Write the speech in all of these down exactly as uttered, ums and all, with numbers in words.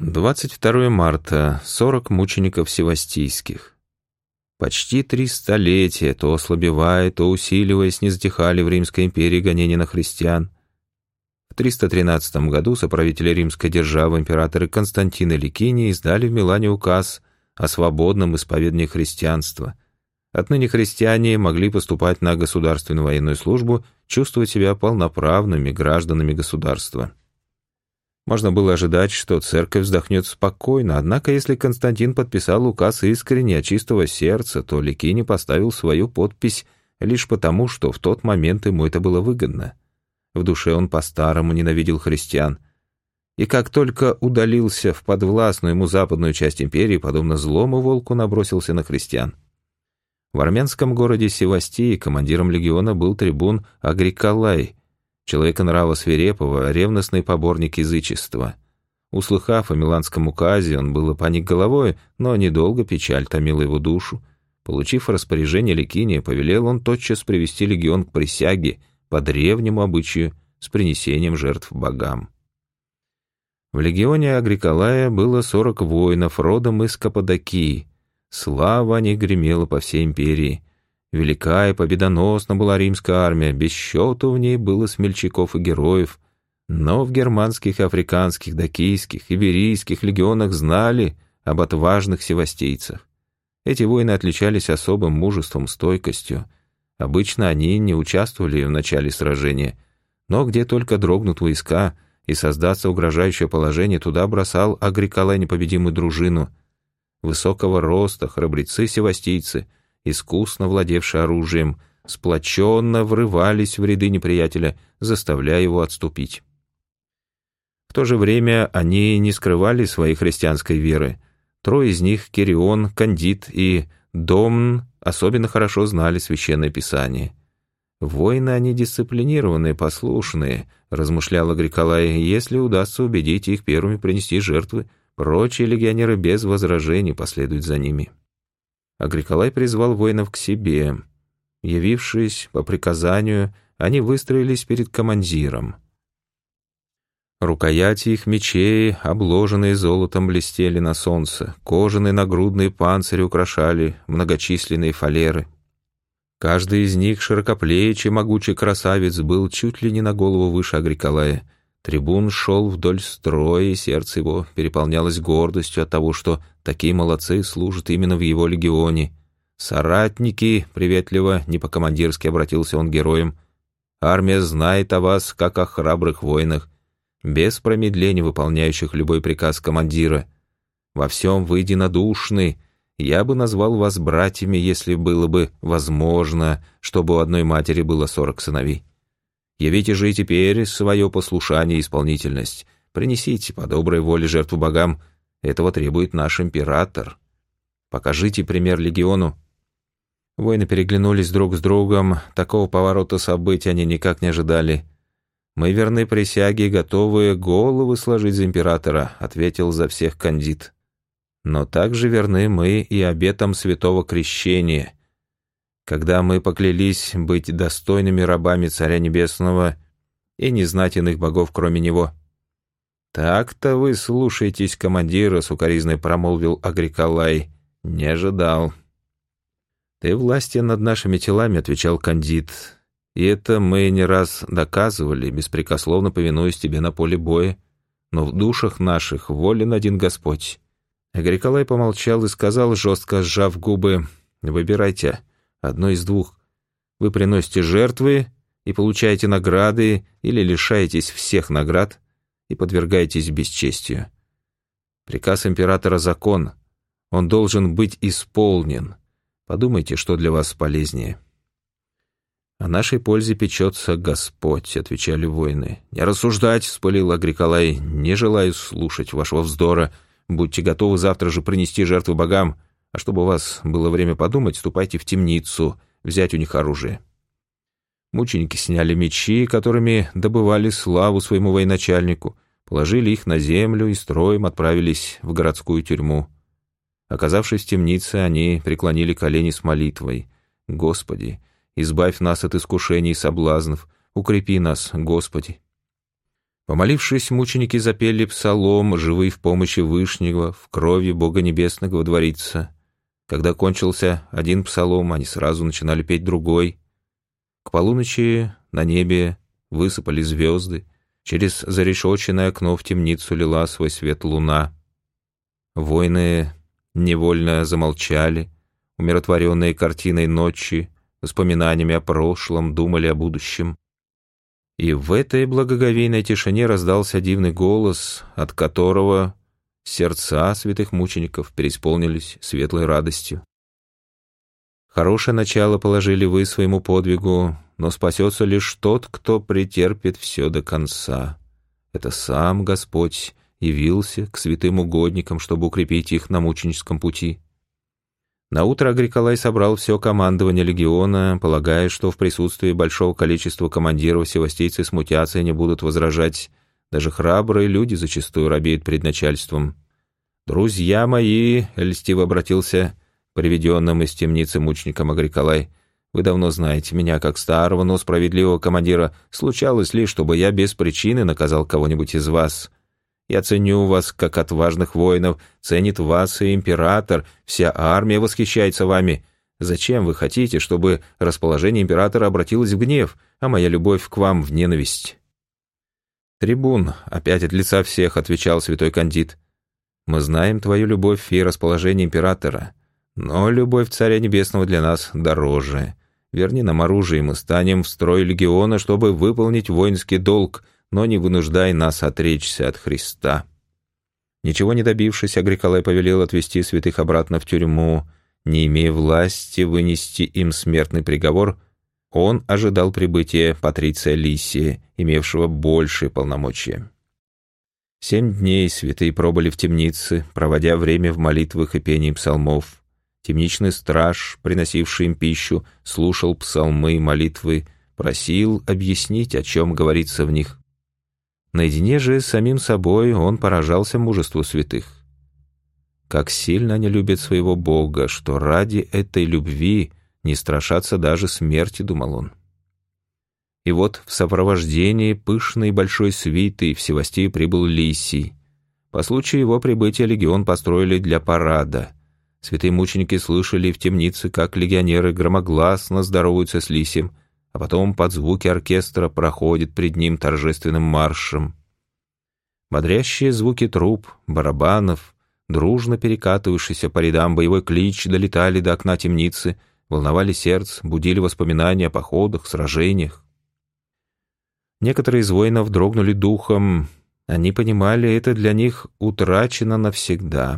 двадцать второе марта. Сорок мучеников севастийских. Почти три столетия, то ослабевая, то усиливаясь, не затихали в Римской империи гонения на христиан. В триста тринадцатом году соправители римской державы императоры Константин и Ликиний издали в Милане указ о свободном исповедании христианства. Отныне христиане могли поступать на государственную военную службу, чувствовать себя полноправными гражданами государства. Можно было ожидать, что церковь вздохнет спокойно, однако если Константин подписал указ искренне, от чистого сердца, то Ликиний поставил свою подпись лишь потому, что в тот момент ему это было выгодно. В душе он по-старому ненавидел христиан. И как только удалился в подвластную ему западную часть империи, подобно злому волку набросился на христиан. В армянском городе Севастии командиром легиона был трибун Агриколай, человека нрава свирепого, ревностный поборник язычества. Услыхав о миланском указе, он было поник головой, но недолго печаль томила его душу. Получив распоряжение Ликиния, повелел он тотчас привести легион к присяге по древнему обычаю с принесением жертв богам. В легионе Агриколая было сорок воинов, родом из Каппадокии. Слава о них гремела по всей империи. Велика и победоносна была римская армия, без счету в ней было смельчаков и героев, но в германских, африканских, дакийских, иберийских легионах знали об отважных севастийцах. Эти воины отличались особым мужеством, стойкостью. Обычно они не участвовали в начале сражения, но где только дрогнут войска и создастся угрожающее положение, туда бросал Агриколай непобедимую дружину. Высокого роста храбрецы-севастийцы, искусно владевшие оружием, сплоченно врывались в ряды неприятеля, заставляя его отступить. В то же время они не скрывали своей христианской веры. Трое из них, Кирион, Кандид и Домн, особенно хорошо знали Священное Писание. «Воины они дисциплинированные, послушные», — размышлял Агриколай, — «если удастся убедить их первыми принести жертвы, прочие легионеры без возражений последуют за ними». Агриколай призвал воинов к себе. Явившись по приказанию, они выстроились перед командиром. Рукояти их мечей, обложенные золотом, блестели на солнце, кожаные нагрудные панцири украшали многочисленные фалеры. Каждый из них, широкоплечий, могучий красавец, был чуть ли не на голову выше Агриколая. Трибун шел вдоль строя, и сердце его переполнялось гордостью от того, что такие молодцы служат именно в его легионе. «Соратники», — приветливо, не по-командирски обратился он к героям, — «армия знает о вас, как о храбрых воинах, без промедления выполняющих любой приказ командира. Во всем вы единодушны. Я бы назвал вас братьями, если было бы возможно, чтобы у одной матери было сорок сыновей. Явите же и теперь свое послушание и исполнительность. Принесите по доброй воле жертву богам. Этого требует наш император. Покажите пример легиону». Воины переглянулись друг с другом. Такого поворота событий они никак не ожидали. «Мы верны присяге и готовы головы сложить за императора», — ответил за всех Кандид. «Но также верны мы и обетам святого крещения, когда мы поклялись быть достойными рабами Царя Небесного и не знать иных богов, кроме Него». «Так-то вы слушаетесь командира», — сукоризной промолвил Агриколай. «Не ожидал». «Ты властен над нашими телами», — отвечал Кандид. «И это мы не раз доказывали, беспрекословно повинуясь тебе на поле боя. Но в душах наших волен один Господь». Агриколай помолчал и сказал, жестко сжав губы: «Выбирайте одно из двух. Вы приносите жертвы и получаете награды, или лишаетесь всех наград и подвергаетесь бесчестию. Приказ императора — закон. Он должен быть исполнен. Подумайте, что для вас полезнее». «О нашей пользе печется Господь», — отвечали воины. «Не рассуждать», — вспылил Агриколай, — «не желаю слушать вашего вздора. Будьте готовы завтра же принести жертву богам, а чтобы у вас было время подумать, ступайте в темницу, взять у них оружие». Мученики сняли мечи, которыми добывали славу своему военачальнику, положили их на землю и строем отправились в городскую тюрьму. Оказавшись в темнице, они преклонили колени с молитвой: «Господи, избавь нас от искушений и соблазнов, укрепи нас, Господи». Помолившись, мученики запели псалом, живые в помощи Вышнего, в крови Бога Небесного водворится. Когда кончился один псалом, они сразу начинали петь другой. К полуночи на небе высыпали звезды, через зарешоченное окно в темницу лила свой свет луна. Воины невольно замолчали, умиротворенные картиной ночи, воспоминаниями о прошлом, думали о будущем. И в этой благоговейной тишине раздался дивный голос, от которого сердца святых мучеников преисполнились светлой радостью. Хорошее начало положили вы своему подвигу, но спасется лишь тот, кто претерпит все до конца. Это сам Господь явился к святым угодникам, чтобы укрепить их на мученическом пути. Наутро Агриколай собрал все командование легиона, полагая, что в присутствии большого количества командиров севастийцы смутятся и не будут возражать. Даже храбрые люди зачастую робеют перед начальством. «Друзья мои», — льстиво обратился к приведенным из темницы мученикам Агриколай, «вы давно знаете меня как старого, но справедливого командира. Случалось ли, чтобы я без причины наказал кого-нибудь из вас? Я ценю вас, как отважных воинов, ценит вас и император, вся армия восхищается вами. Зачем вы хотите, чтобы расположение императора обратилось в гнев, а моя любовь к вам в ненависть?» «Трибун», — опять от лица всех отвечал святой Кандид, «мы знаем твою любовь и расположение императора, но любовь Царя Небесного для нас дороже. Верни нам оружие, мы станем в строй легиона, чтобы выполнить воинский долг, но не вынуждай нас отречься от Христа». Ничего не добившись, Агриколай повелел отвести святых обратно в тюрьму. Не имея власти вынести им смертный приговор, он ожидал прибытия патриция Лисия, имевшего большие полномочия. Семь дней святые пробыли в темнице, проводя время в молитвах и пении псалмов. Темничный страж, приносивший им пищу, слушал псалмы и молитвы, просил объяснить, о чем говорится в них. Наедине же с самим собой он поражался мужеству святых. Как сильно они любят своего Бога, что ради этой любви не страшатся даже смерти, думал он. И вот в сопровождении пышной большой свиты в Севастию прибыл Лисий. По случаю его прибытия легион построили для парада. Святые мученики слышали в темнице, как легионеры громогласно здороваются с Лисием, а потом под звуки оркестра проходит пред ним торжественным маршем. Бодрящие звуки труб, барабанов, дружно перекатывавшийся по рядам боевой клич долетали до окна темницы, волновали сердце, будили воспоминания о походах, сражениях. Некоторые из воинов дрогнули духом, они понимали, это для них утрачено навсегда.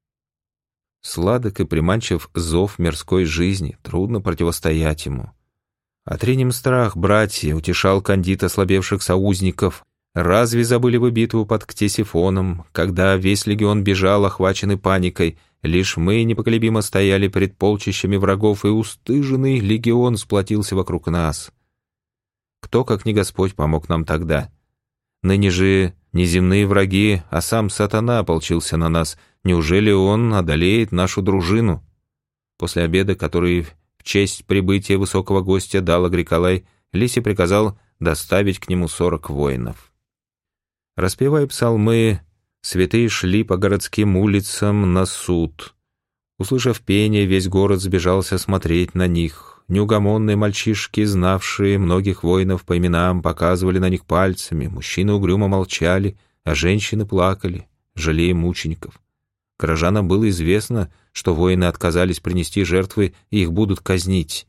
Сладок и приманчив зов мирской жизни, трудно противостоять ему. «Отринем страх, братья», — утешал Кандид ослабевших союзников. «Разве забыли вы битву под Ктесифоном, когда весь легион бежал, охваченный паникой? Лишь мы непоколебимо стояли перед полчищами врагов, и устыженный легион сплотился вокруг нас. Кто, как ни Господь, помог нам тогда? Ныне же не земные враги, а сам сатана ополчился на нас. Неужели он одолеет нашу дружину?» После обеда, который в честь прибытия высокого гостя дал Агриколай, Лисий приказал доставить к нему сорок воинов. Распевая псалмы, святые шли по городским улицам на суд. Услышав пение, весь город сбежался смотреть на них. Неугомонные мальчишки, знавшие многих воинов по именам, показывали на них пальцами, мужчины угрюмо молчали, а женщины плакали, жалея мучеников. Горожанам было известно, что воины отказались принести жертвы и их будут казнить.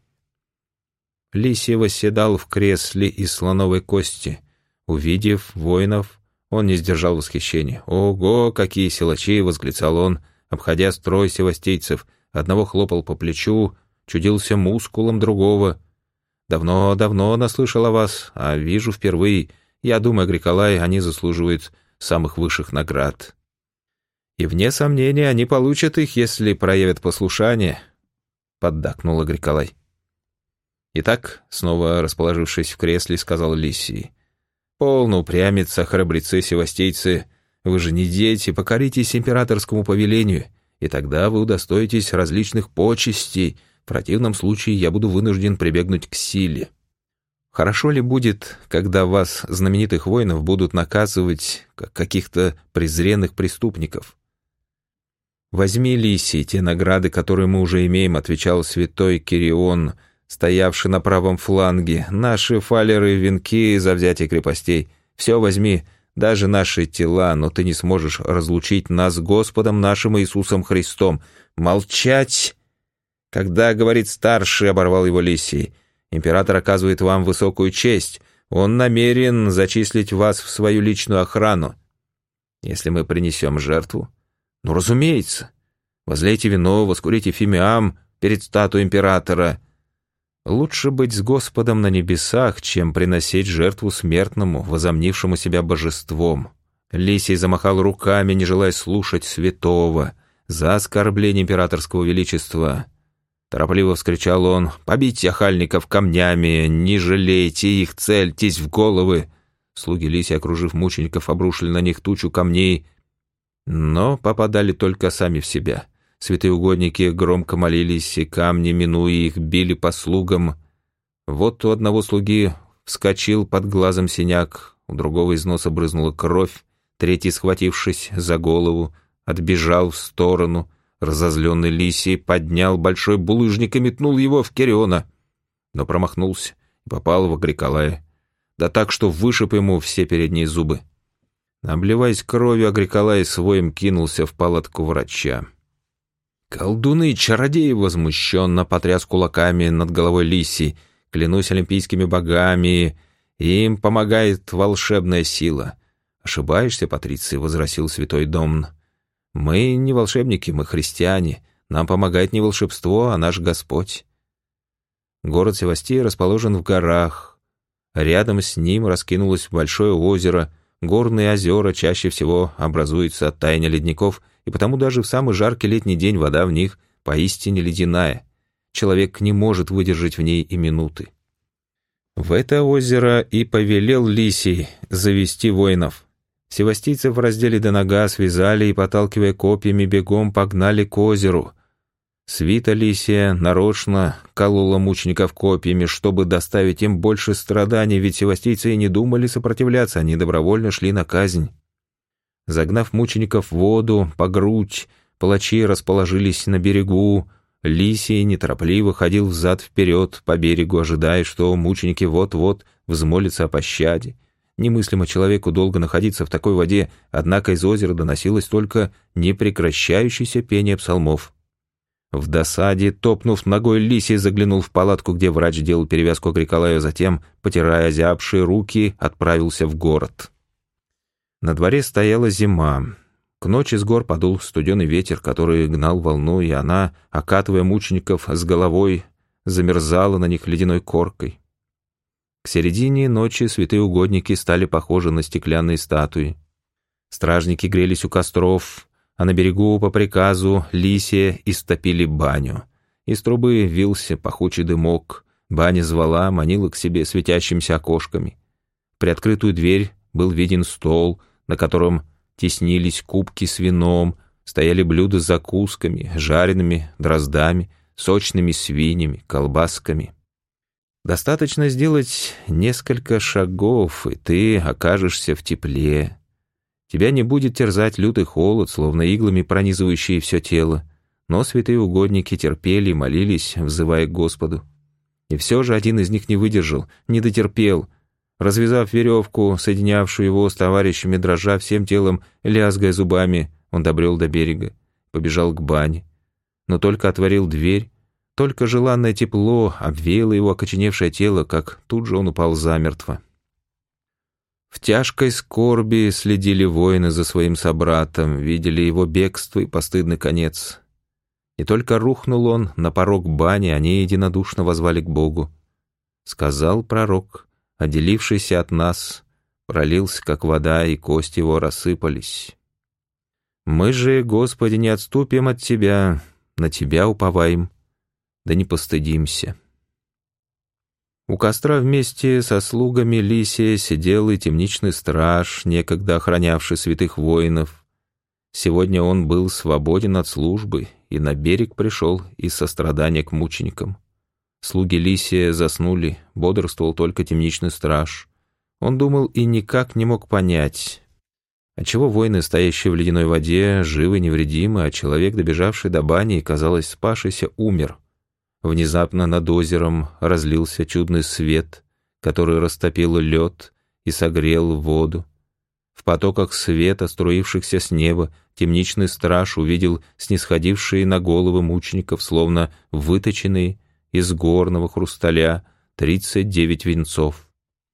Лисий восседал в кресле из слоновой кости. Увидев воинов, он не сдержал восхищения. «Ого, какие силачи!» — восклицал он, обходя строй севастийцев. Одного хлопал по плечу, чудился мускулом другого. «Давно-давно наслышал о вас, а вижу впервые. Я думаю, Агриколай, они заслуживают самых высших наград. И вне сомнения они получат их, если проявят послушание», — поддакнул Агриколай. «Итак», — снова расположившись в кресле, сказал Лисий, «полно упрямиться, храбрецы севастийцы, вы же не дети, покоритесь императорскому повелению, и тогда вы удостоитесь различных почестей, в противном случае я буду вынужден прибегнуть к силе». Хорошо ли будет, когда вас, знаменитых воинов, будут наказывать, как каких-то презренных преступников? «Возьми, Лисий, те награды, которые мы уже имеем», — отвечал святой Кирион, стоявший на правом фланге. «Наши фалеры, венки за взятие крепостей. Все возьми, даже наши тела, но ты не сможешь разлучить нас с Господом нашим Иисусом Христом». «Молчать!» «Когда, — говорит старший, — оборвал его Лисий, — император оказывает вам высокую честь. Он намерен зачислить вас в свою личную охрану. Если мы принесем жертву, ну, разумеется, возлейте вино, воскурите фимиам перед статуей императора. Лучше быть с Господом на небесах, чем приносить жертву смертному, возомнившему себя божеством». Лисий замахал руками, не желая слушать святого, за оскорбление императорского величества. Торопливо вскричал он: «Побейте охальников камнями, не жалейте их, цельтесь в головы!» Слуги Лисия, окружив мучеников, обрушили на них тучу камней, но попадали только сами в себя. Святые угодники громко молились, и камни, минуя их, били по слугам. Вот у одного слуги вскочил под глазом синяк, у другого из носа брызнула кровь, третий, схватившись за голову, отбежал в сторону. Разозленный Лисий поднял большой булыжник и метнул его в Кириона, но промахнулся и попал в Агриколая, да так, что вышиб ему все передние зубы. Обливаясь кровью, Агриколай своим кинулся в палатку врача. «Колдуны и чародеи!» — возмущенно потряс кулаками над головой Лисий. «Клянусь олимпийскими богами, им помогает волшебная сила». «Ошибаешься, Патриций», — возразил святой Домн. «Мы не волшебники, мы христиане. Нам помогает не волшебство, а наш Господь». Город Севастия расположен в горах. Рядом с ним раскинулось большое озеро. Горные озера чаще всего образуются от таяния ледников, и потому даже в самый жаркий летний день вода в них поистине ледяная. Человек не может выдержать в ней и минуты. В это озеро и повелел Лисий завести воинов. Севастийцев раздели до нога, связали и, поталкивая копьями, бегом погнали к озеру. Свита Лисия нарочно колола мучеников копьями, чтобы доставить им больше страданий, ведь севастийцы и не думали сопротивляться, они добровольно шли на казнь. Загнав мучеников в воду по грудь, палачи расположились на берегу. Лисий неторопливо ходил взад-вперед по берегу, ожидая, что мученики вот-вот взмолятся о пощаде. Немыслимо человеку долго находиться в такой воде, однако из озера доносилось только непрекращающееся пение псалмов. В досаде, топнув ногой, Лисий заглянул в палатку, где врач делал перевязку Агриколаю, затем, потирая озябшие руки, отправился в город. На дворе стояла зима. К ночи с гор подул студеный ветер, который гнал волну, и она, окатывая мучеников с головой, замерзала на них ледяной коркой. К середине ночи святые угодники стали похожи на стеклянные статуи. Стражники грелись у костров, а на берегу по приказу Лисия истопили баню. Из трубы вился пахучий дымок, баня звала, манила к себе светящимися окошками. В приоткрытую дверь был виден стол, на котором теснились кубки с вином, стояли блюда с закусками, жареными дроздами, сочными свиньями, колбасками. Достаточно сделать несколько шагов, и ты окажешься в тепле. Тебя не будет терзать лютый холод, словно иглами пронизывающий все тело, но святые угодники терпели и молились, взывая к Господу. И все же один из них не выдержал, не дотерпел. Развязав веревку, соединявшую его с товарищами, дрожа всем телом, лязгая зубами, он добрел до берега, побежал к бане. Но только отворил дверь, только желанное тепло обвеяло его окоченевшее тело, как тут же он упал замертво. В тяжкой скорби следили воины за своим собратом, видели его бегство и постыдный конец. И только рухнул он на порог бани, они единодушно воззвали к Богу. Сказал пророк, отделившийся от нас, пролился, как вода, и кости его рассыпались. Мы же, Господи, не отступим от Тебя, на Тебя уповаем, да не постыдимся. У костра вместе со слугами Лисия сидел и темничный страж, некогда охранявший святых воинов. Сегодня он был свободен от службы и на берег пришел из сострадания к мученикам. Слуги Лисия заснули, бодрствовал только темничный страж. Он думал и никак не мог понять, отчего воины, стоящие в ледяной воде, живы, невредимы, а человек, добежавший до бани и, казалось, спасшийся, умер. Внезапно над озером разлился чудный свет, который растопил лед и согрел воду. В потоках света, струившихся с неба, темничный страж увидел снисходившие на головы мучеников, словно выточенные из горного хрусталя, тридцать девять венцов.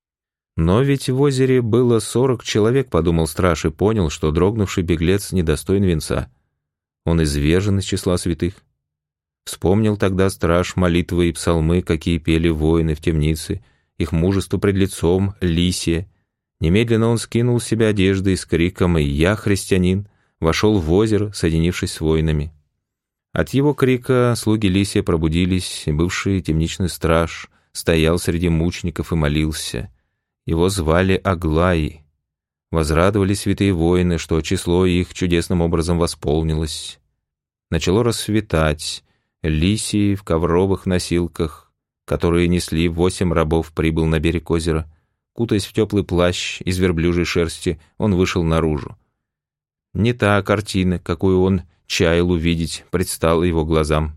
Но ведь в озере было сорок человек, подумал страж, и понял, что дрогнувший беглец недостоин венца. Он извержен из числа святых. Вспомнил тогда страж молитвы и псалмы, какие пели воины в темнице, их мужество пред лицом Лисия. Немедленно он скинул с себя одежды и с криком «Я христианин!» вошел в озеро, соединившись с воинами. От его крика слуги Лисия пробудились, и бывший темничный страж стоял среди мучеников и молился. Его звали Аглаи. Возрадовались святые воины, что число их чудесным образом восполнилось. Начало рассветать. Лисий в ковровых носилках, которые несли восемь рабов, прибыл на берег озера. Кутаясь в теплый плащ из верблюжьей шерсти, он вышел наружу. Не та картина, какую он чаял увидеть, предстала его глазам.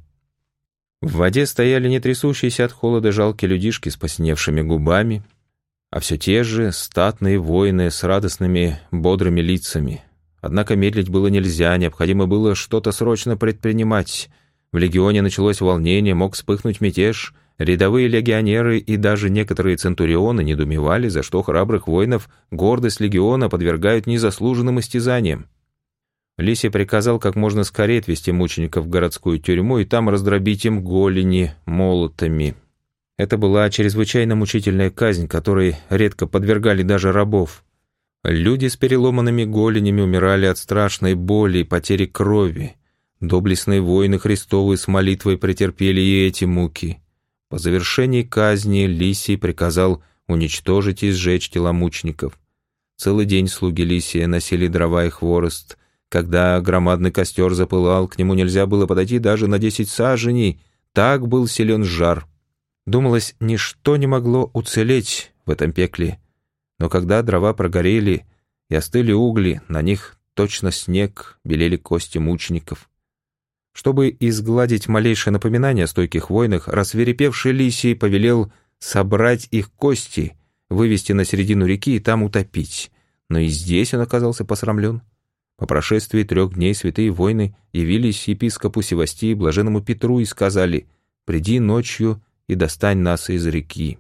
В воде стояли не трясущиеся от холода жалкие людишки с посиневшими губами, а все те же статные воины с радостными, бодрыми лицами. Однако медлить было нельзя, необходимо было что-то срочно предпринимать. В легионе началось волнение, мог вспыхнуть мятеж. Рядовые легионеры и даже некоторые центурионы недоумевали, за что храбрых воинов гордость легиона подвергают незаслуженным истязаниям. Лисий приказал как можно скорее отвезти мучеников в городскую тюрьму и там раздробить им голени молотами. Это была чрезвычайно мучительная казнь, которой редко подвергали даже рабов. Люди с переломанными голенями умирали от страшной боли и потери крови. Доблестные воины Христовы с молитвой претерпели и эти муки. По завершении казни Лисий приказал уничтожить и сжечь тела мучеников. Целый день слуги Лисия носили дрова и хворост. Когда громадный костер запылал, к нему нельзя было подойти даже на десять саженей, так был силен жар. Думалось, ничто не могло уцелеть в этом пекле. Но когда дрова прогорели и остыли угли, на них точно снег белели кости мучеников. Чтобы изгладить малейшее напоминание о стойких войнах, рассвирепевший Лисий повелел собрать их кости, вывести на середину реки и там утопить. Но и здесь он оказался посрамлен. По прошествии трех дней святые воины явились епископу Севастии, блаженному Петру, и сказали: «Приди ночью и достань нас из реки».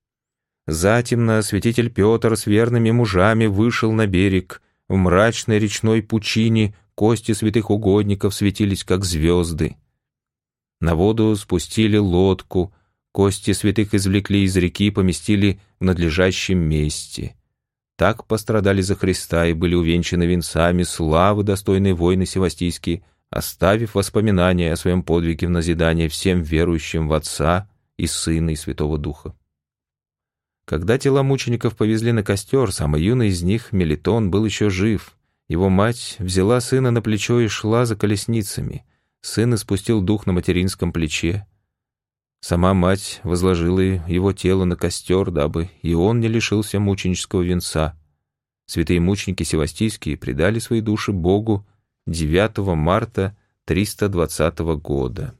Затемно святитель Петр с верными мужами вышел на берег. В мрачной речной пучине кости святых угодников светились, как звезды. На воду спустили лодку, кости святых извлекли из реки и поместили в надлежащем месте. Так пострадали за Христа и были увенчаны венцами славы достойные воины севастийские, оставив воспоминания о своем подвиге в назидание всем верующим в Отца и Сына и Святого Духа. Когда тела мучеников повезли на костер, самый юный из них, Мелитон, был еще жив. Его мать взяла сына на плечо и шла за колесницами. Сын испустил дух на материнском плече. Сама мать возложила его тело на костер, дабы и он не лишился мученического венца. Святые мученики севастийские предали свои души Богу девятого марта триста двадцатого года.